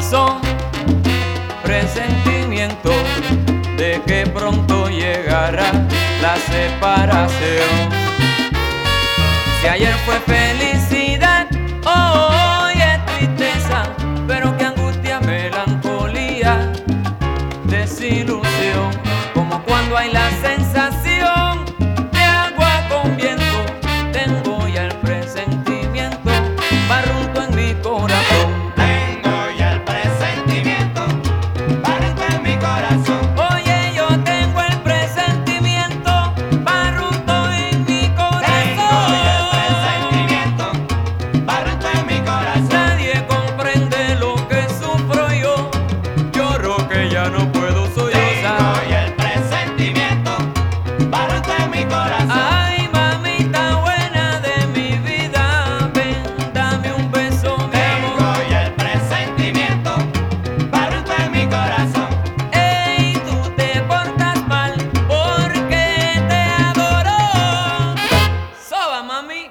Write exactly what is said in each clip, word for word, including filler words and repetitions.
corazón presentimiento de que pronto llegará la separación. Si ayer fue felicidad, hoy es tristeza, pero qué angustia, melancolía, desilusión, como cuando hay la sensación de agua con viento. Tengo ya el presentimiento barrunto en mi corazón. Tengo ya el presentimiento barrunto en mi corazón. Oye, yo tengo el presentimiento barrunto en mi corazón. Tengo ya el presentimiento barrunto en mi corazón. Nadie comprende lo que sufro yo. Lloro que ya no puedo sollozar. Tengo ya el presentimiento barrunto en mi corazón. Ay, mamita buena de mi vida, ven, dame un beso, mi Tengo amor. ya el presentimiento barrunto en mi corazón. Ey, tú te portas mal porque te adoro. Soba, mami.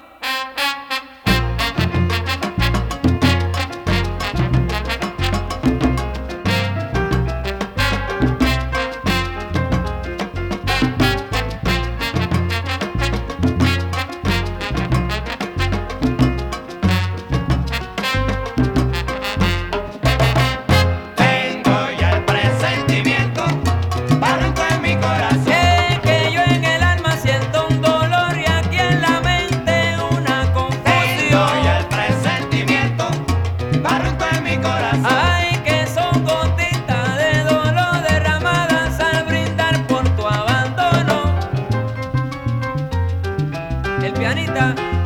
Tengo ya el presentimiento barrunto en mi corazón. Es que yo en el alma siento un dolor y aquí en la mente una Tengo ya el confusión. presentimiento barrunto en mi corazón. Ay, que son gotitas de dolor derramadas al brindar por tu abandono. El pianista